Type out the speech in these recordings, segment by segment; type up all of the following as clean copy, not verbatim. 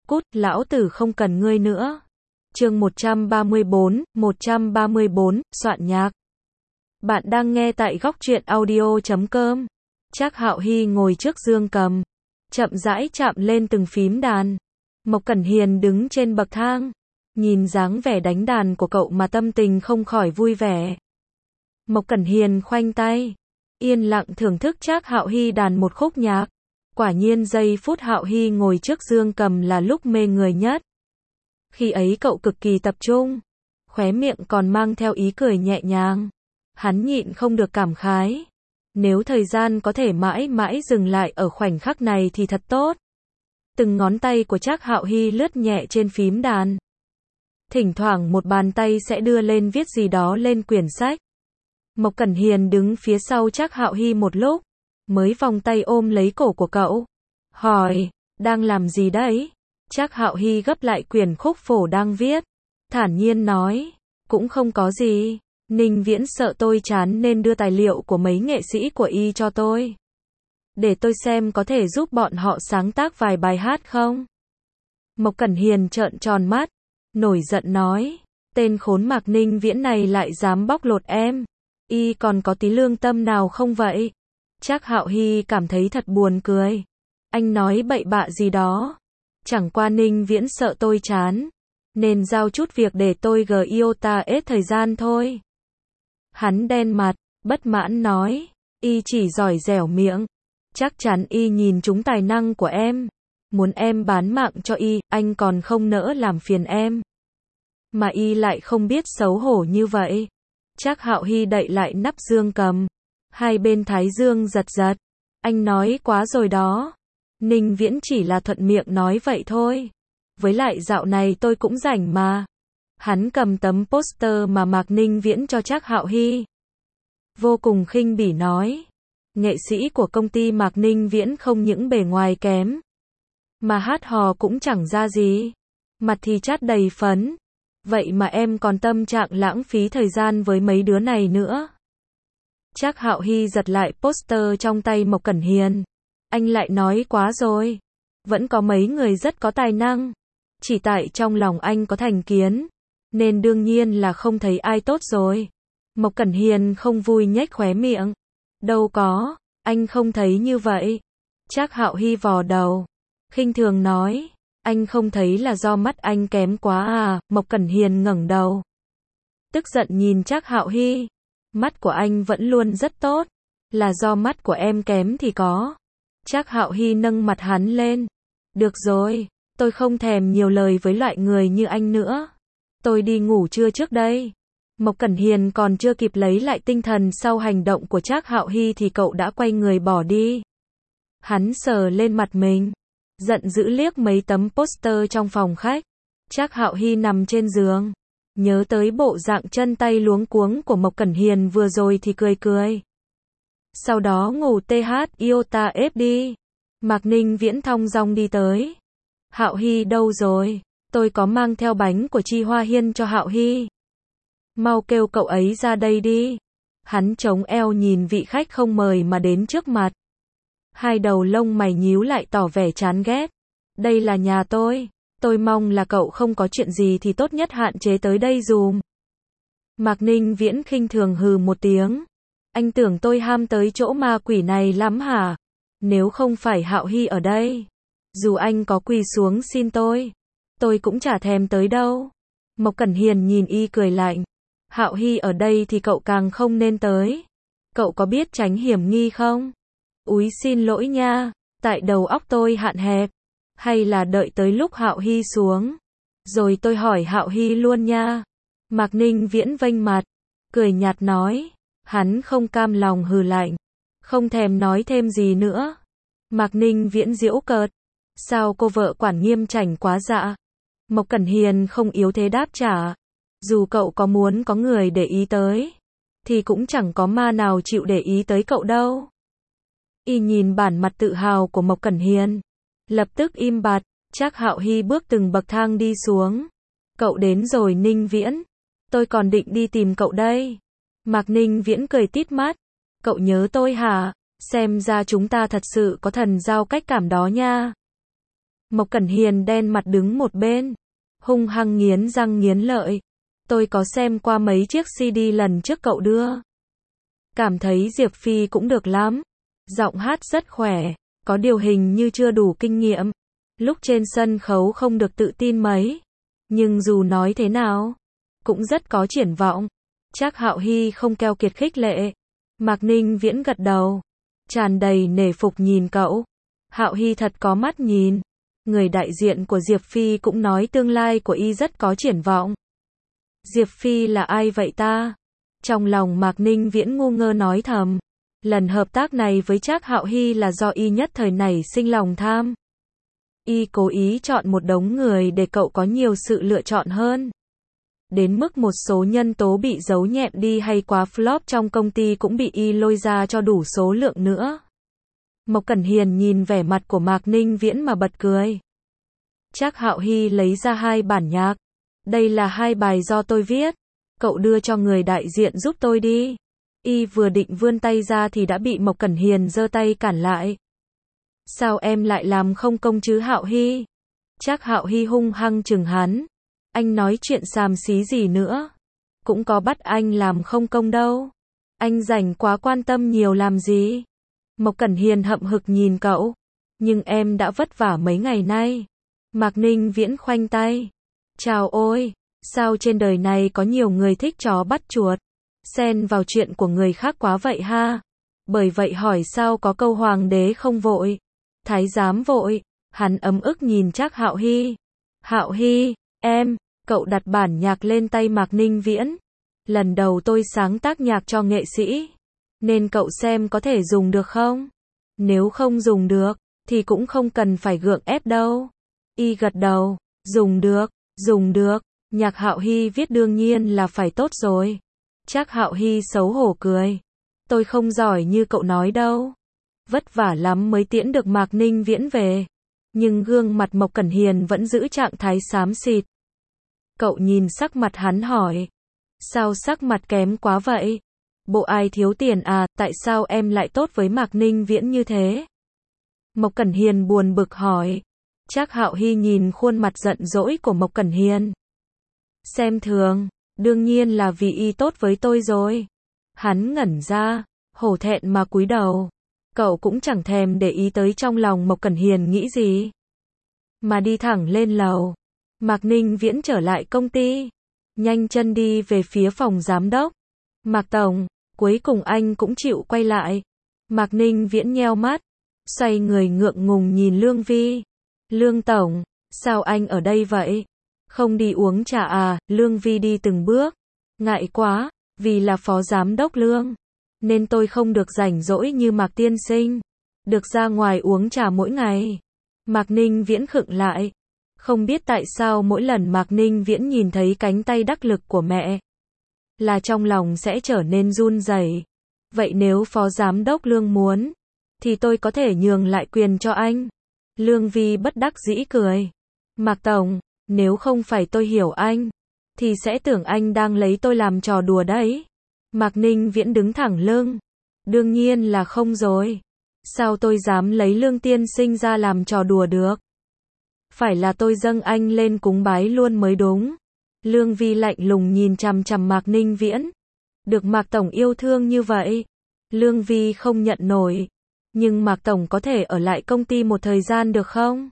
cút, lão tử không cần ngươi nữa. Chương 134, soạn nhạc. Bạn đang nghe tại góc truyện audio.com. Trác Hạo Hy ngồi trước dương cầm, chậm rãi chạm lên từng phím đàn. Mộc Cẩn Hiền đứng trên bậc thang, nhìn dáng vẻ đánh đàn của cậu mà tâm tình không khỏi vui vẻ. Mộc Cẩn Hiền khoanh tay, yên lặng thưởng thức Trác Hạo Hy đàn một khúc nhạc. Quả nhiên giây phút Hạo Hy ngồi trước dương cầm là lúc mê người nhất. Khi ấy cậu cực kỳ tập trung, khóe miệng còn mang theo ý cười nhẹ nhàng. Hắn nhịn không được cảm khái. Nếu thời gian có thể mãi mãi dừng lại ở khoảnh khắc này thì thật tốt. Từng ngón tay của Trác Hạo Hy lướt nhẹ trên phím đàn. Thỉnh thoảng một bàn tay sẽ đưa lên viết gì đó lên quyển sách. Mộc Cẩn Hiền đứng phía sau Trác Hạo Hy một lúc, mới vòng tay ôm lấy cổ của cậu. Hỏi, đang làm gì đấy? Trác Hạo Hy gấp lại quyển khúc phổ đang viết. Thản nhiên nói, cũng không có gì. Ninh Viễn sợ tôi chán nên đưa tài liệu của mấy nghệ sĩ của y cho tôi. Để tôi xem có thể giúp bọn họ sáng tác vài bài hát không? Mộc Cẩn Hiền trợn tròn mắt, nổi giận nói, tên khốn Mạc Ninh Viễn này lại dám bóc lột em. Y còn có tí lương tâm nào không vậy? Trác Hạo Hy cảm thấy thật buồn cười. Anh nói bậy bạ gì đó. Chẳng qua Ninh Viễn sợ tôi chán, nên giao chút việc để tôi iota hết thời gian thôi. Hắn đen mặt, bất mãn nói, y chỉ giỏi dẻo miệng. Chắc chắn y nhìn trúng tài năng của em. Muốn em bán mạng cho y, anh còn không nỡ làm phiền em. Mà y lại không biết xấu hổ như vậy. Trác Hạo Hy đậy lại nắp dương cầm. Hai bên thái dương giật giật. Anh nói quá rồi đó. Ninh Viễn chỉ là thuận miệng nói vậy thôi. Với lại dạo này tôi cũng rảnh mà. Hắn cầm tấm poster mà Mạc Ninh Viễn cho Trác Hạo Hy. Vô cùng khinh bỉ nói. Nghệ sĩ của công ty Mạc Ninh Viễn không những bề ngoài kém, mà hát hò cũng chẳng ra gì. Mặt thì chát đầy phấn. Vậy mà em còn tâm trạng lãng phí thời gian với mấy đứa này nữa. Trác Hạo Hy giật lại poster trong tay Mộc Cẩn Hiền. Anh lại nói quá rồi. Vẫn có mấy người rất có tài năng. Chỉ tại trong lòng anh có thành kiến, nên đương nhiên là không thấy ai tốt rồi. Mộc Cẩn Hiền không vui nhếch khóe miệng. Đâu có, anh không thấy như vậy. Trác Hạo Hy vò đầu, khinh thường nói, anh không thấy là do mắt anh kém quá à? Mộc Cẩn Hiền ngẩng đầu, tức giận nhìn Trác Hạo Hy. Mắt của anh vẫn luôn rất tốt, là do mắt của em kém thì có. Trác Hạo Hy nâng mặt hắn lên. Được rồi, tôi không thèm nhiều lời với loại người như anh nữa. Tôi đi ngủ trưa trước đây. Mộc Cẩn Hiền còn chưa kịp lấy lại tinh thần sau hành động của Trác Hạo Hy thì cậu đã quay người bỏ đi. Hắn sờ lên mặt mình, giận dữ liếc mấy tấm poster trong phòng khách. Trác Hạo Hy nằm trên giường, nhớ tới bộ dạng chân tay luống cuống của Mộc Cẩn Hiền vừa rồi thì cười cười. Sau đó ngủ iota ép đi. Mạc Ninh Viễn thong dong đi tới. Hạo Hy đâu rồi? Tôi có mang theo bánh của Chi Hoa Hiên cho Hạo Hy. Mau kêu cậu ấy ra đây đi. Hắn chống eo nhìn vị khách không mời mà đến trước mặt. Hai đầu lông mày nhíu lại tỏ vẻ chán ghét. Đây là nhà tôi mong là cậu không có chuyện gì thì tốt nhất hạn chế tới đây dùm. Mạc Ninh Viễn khinh thường hừ một tiếng. Anh tưởng tôi ham tới chỗ ma quỷ này lắm hả? Nếu không phải Hạo Hy ở đây, dù anh có quỳ xuống xin tôi cũng chả thèm tới đâu. Mộc Cẩn Hiền nhìn y cười lạnh. Hạo Hy ở đây thì cậu càng không nên tới. Cậu có biết tránh hiểm nghi không? Úi xin lỗi nha, tại đầu óc tôi hạn hẹp. Hay là đợi tới lúc Hạo Hy xuống, rồi tôi hỏi Hạo Hy luôn nha. Mạc Ninh Viễn vênh mặt, cười nhạt nói. Hắn không cam lòng hừ lạnh, không thèm nói thêm gì nữa. Mạc Ninh Viễn giễu cợt. Sao cô vợ quản nghiêm chảnh quá dạ? Mộc Cẩn Hiền không yếu thế đáp trả. Dù cậu có muốn có người để ý tới, thì cũng chẳng có ma nào chịu để ý tới cậu đâu. Y nhìn bản mặt tự hào của Mộc Cẩn Hiền, lập tức im bặt. Trác Hạo Hy bước từng bậc thang đi xuống. Cậu đến rồi Ninh Viễn. Tôi còn định đi tìm cậu đây. Mạc Ninh Viễn cười tít mắt. Cậu nhớ tôi hả? Xem ra chúng ta thật sự có thần giao cách cảm đó nha. Mộc Cẩn Hiền đen mặt đứng một bên, hung hăng nghiến răng nghiến lợi. Tôi có xem qua mấy chiếc CD lần trước cậu đưa. Cảm thấy Diệp Phi cũng được lắm. Giọng hát rất khỏe, có điều hình như chưa đủ kinh nghiệm. Lúc trên sân khấu không được tự tin mấy. Nhưng dù nói thế nào, cũng rất có triển vọng. Trác Hạo Hy không keo kiệt khích lệ. Mạc Ninh Viễn gật đầu, tràn đầy nể phục nhìn cậu. Hạo Hy thật có mắt nhìn. Người đại diện của Diệp Phi cũng nói tương lai của y rất có triển vọng. Diệp Phi là ai vậy ta? Trong lòng Mạc Ninh Viễn ngu ngơ nói thầm. Lần hợp tác này với Trác Hạo Hy là do y nhất thời nảy sinh lòng tham. Y cố ý chọn một đống người để cậu có nhiều sự lựa chọn hơn. Đến mức một số nhân tố bị giấu nhẹm đi hay quá flop trong công ty cũng bị y lôi ra cho đủ số lượng nữa. Mộc Cẩn Hiền nhìn vẻ mặt của Mạc Ninh Viễn mà bật cười. Trác Hạo Hy lấy ra 2 bản nhạc. Đây là 2 bài do tôi viết. Cậu đưa cho người đại diện giúp tôi đi. Y vừa định vươn tay ra thì đã bị Mộc Cẩn Hiền giơ tay cản lại. Sao em lại làm không công chứ Hạo Hy? Trác Hạo Hy hung hăng chừng hắn. Anh nói chuyện xàm xí gì nữa? Cũng có bắt anh làm không công đâu. Anh rảnh quá quan tâm nhiều làm gì? Mộc Cẩn Hiền hậm hực nhìn cậu. Nhưng em đã vất vả mấy ngày nay. Mạc Ninh Viễn khoanh tay. Chào ôi, sao trên đời này có nhiều người thích chó bắt chuột, xen vào chuyện của người khác quá vậy ha? Bởi vậy hỏi sao có câu hoàng đế không vội, thái giám vội. Hắn ấm ức nhìn Trác Hạo Hy. Hạo Hy, cậu đặt bản nhạc lên tay Mạc Ninh Viễn. Lần đầu tôi sáng tác nhạc cho nghệ sĩ, nên cậu xem có thể dùng được không? Nếu không dùng được, thì cũng không cần phải gượng ép đâu. Y gật đầu, dùng được, nhạc Hạo Hy viết đương nhiên là phải tốt rồi. Trác Hạo Hy xấu hổ cười. Tôi không giỏi như cậu nói đâu. Vất vả lắm mới tiễn được Mạc Ninh Viễn về. Nhưng gương mặt Mộc Cẩn Hiền vẫn giữ trạng thái xám xịt. Cậu nhìn sắc mặt hắn hỏi. Sao sắc mặt kém quá vậy? Bộ ai thiếu tiền à, tại sao em lại tốt với Mạc Ninh Viễn như thế? Mộc Cẩn Hiền buồn bực hỏi. Trác Hạo Hy nhìn khuôn mặt giận dỗi của Mộc Cẩn Hiền. Xem thường, đương nhiên là vì y tốt với tôi rồi. Hắn ngẩn ra, hổ thẹn mà cúi đầu. Cậu cũng chẳng thèm để ý tới trong lòng Mộc Cẩn Hiền nghĩ gì, mà đi thẳng lên lầu. Mạc Ninh Viễn trở lại công ty, nhanh chân đi về phía phòng giám đốc. Mạc Tổng, cuối cùng anh cũng chịu quay lại. Mạc Ninh Viễn nheo mắt, xoay người ngượng ngùng nhìn Lương Vi. Lương Tổng, sao anh ở đây vậy? Không đi uống trà à? Lương Vi đi từng bước. Ngại quá, vì là phó giám đốc Lương, nên tôi không được rảnh rỗi như Mạc tiên sinh, được ra ngoài uống trà mỗi ngày. Mạc Ninh Viễn khựng lại. Không biết tại sao mỗi lần Mạc Ninh Viễn nhìn thấy cánh tay đắc lực của mẹ, là trong lòng sẽ trở nên run rẩy. Vậy nếu phó giám đốc Lương muốn, thì tôi có thể nhường lại quyền cho anh. Lương Vi bất đắc dĩ cười. Mạc Tổng, nếu không phải tôi hiểu anh, thì sẽ tưởng anh đang lấy tôi làm trò đùa đấy. Mạc Ninh Viễn đứng thẳng lưng. Đương nhiên là không rồi. Sao tôi dám lấy Lương tiên sinh ra làm trò đùa được? Phải là tôi dâng anh lên cúng bái luôn mới đúng. Lương Vi lạnh lùng nhìn chằm chằm Mạc Ninh Viễn. Được Mạc Tổng yêu thương như vậy, Lương Vi không nhận nổi. Nhưng Mạc Tổng có thể ở lại công ty một thời gian được không?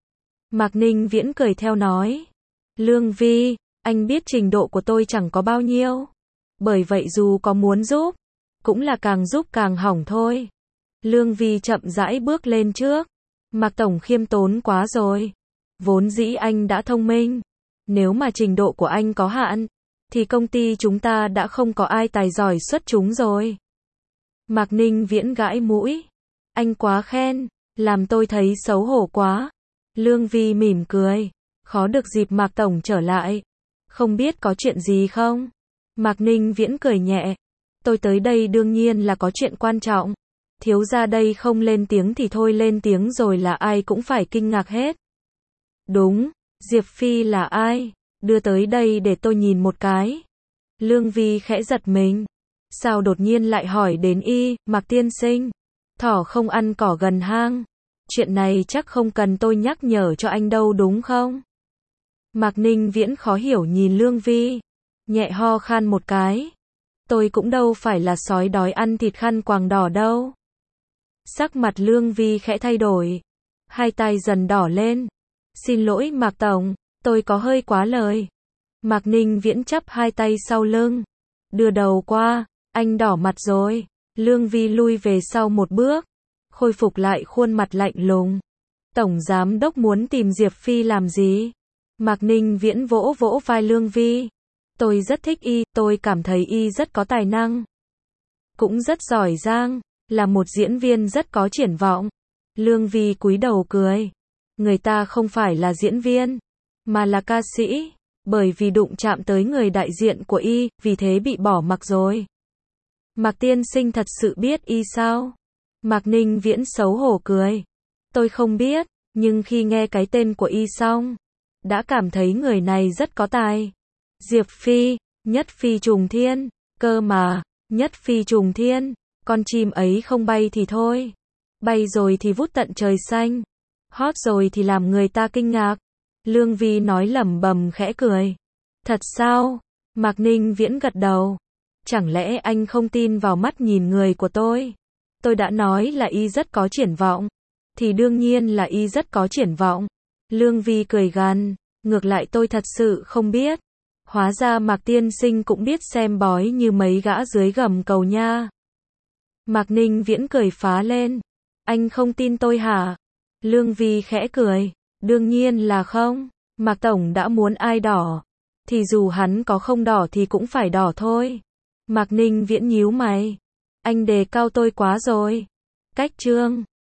Mạc Ninh Viễn cười theo nói. Lương Vi, anh biết trình độ của tôi chẳng có bao nhiêu. Bởi vậy dù có muốn giúp, cũng là càng giúp càng hỏng thôi. Lương Vi chậm rãi bước lên trước. Mạc Tổng khiêm tốn quá rồi. Vốn dĩ anh đã thông minh. Nếu mà trình độ của anh có hạn, thì công ty chúng ta đã không có ai tài giỏi xuất chúng rồi. Mạc Ninh Viễn gãi mũi. Anh quá khen, làm tôi thấy xấu hổ quá. Lương Vi mỉm cười. Khó được dịp Mạc Tổng trở lại. Không biết có chuyện gì không? Mạc Ninh Viễn cười nhẹ. Tôi tới đây đương nhiên là có chuyện quan trọng. Thiếu gia đây không lên tiếng thì thôi, lên tiếng rồi là ai cũng phải kinh ngạc hết. Đúng, Diệp Phi là ai? Đưa tới đây để tôi nhìn một cái. Lương Vi khẽ giật mình. Sao đột nhiên lại hỏi đến y, Mạc tiên sinh? Thỏ không ăn cỏ gần hang. Chuyện này chắc không cần tôi nhắc nhở cho anh đâu đúng không? Mạc Ninh Viễn khó hiểu nhìn Lương Vi, nhẹ ho khan một cái. Tôi cũng đâu phải là sói đói ăn thịt khăn quàng đỏ đâu. Sắc mặt Lương Vi khẽ thay đổi, hai tay dần đỏ lên. Xin lỗi Mạc Tổng, tôi có hơi quá lời. Mạc Ninh Viễn chắp hai tay sau lưng, đưa đầu qua, anh đỏ mặt rồi. Lương Vi lui về sau một bước, khôi phục lại khuôn mặt lạnh lùng. Tổng giám đốc muốn tìm Diệp Phi làm gì? Mạc Ninh Viễn vỗ vỗ vai Lương Vi. Tôi rất thích y, tôi cảm thấy y rất có tài năng. Cũng rất giỏi giang, là một diễn viên rất có triển vọng. Lương Vi cúi đầu cười. Người ta không phải là diễn viên, mà là ca sĩ. Bởi vì đụng chạm tới người đại diện của y, vì thế bị bỏ mặc rồi. Mạc tiên sinh thật sự biết y sao? Mạc Ninh Viễn xấu hổ cười. Tôi không biết, nhưng khi nghe cái tên của y xong, đã cảm thấy người này rất có tài. Diệp Phi, nhất phi trùng thiên, cơ mà, nhất phi trùng thiên, con chim ấy không bay thì thôi. Bay rồi thì vút tận trời xanh. Hot rồi thì làm người ta kinh ngạc. Lương Vi nói lẩm bẩm khẽ cười. Thật sao? Mạc Ninh Viễn gật đầu. Chẳng lẽ anh không tin vào mắt nhìn người của tôi? Tôi đã nói là y rất có triển vọng. Thì đương nhiên là y rất có triển vọng. Lương Vi cười gằn. Ngược lại tôi thật sự không biết. Hóa ra Mạc tiên sinh cũng biết xem bói như mấy gã dưới gầm cầu nha. Mạc Ninh Viễn cười phá lên. Anh không tin tôi hả? Lương Vi khẽ cười. Đương nhiên là không. Mạc Tổng đã muốn ai đỏ, thì dù hắn có không đỏ thì cũng phải đỏ thôi. Mạc Ninh Viễn nhíu mày. Anh đề cao tôi quá rồi. Cách chương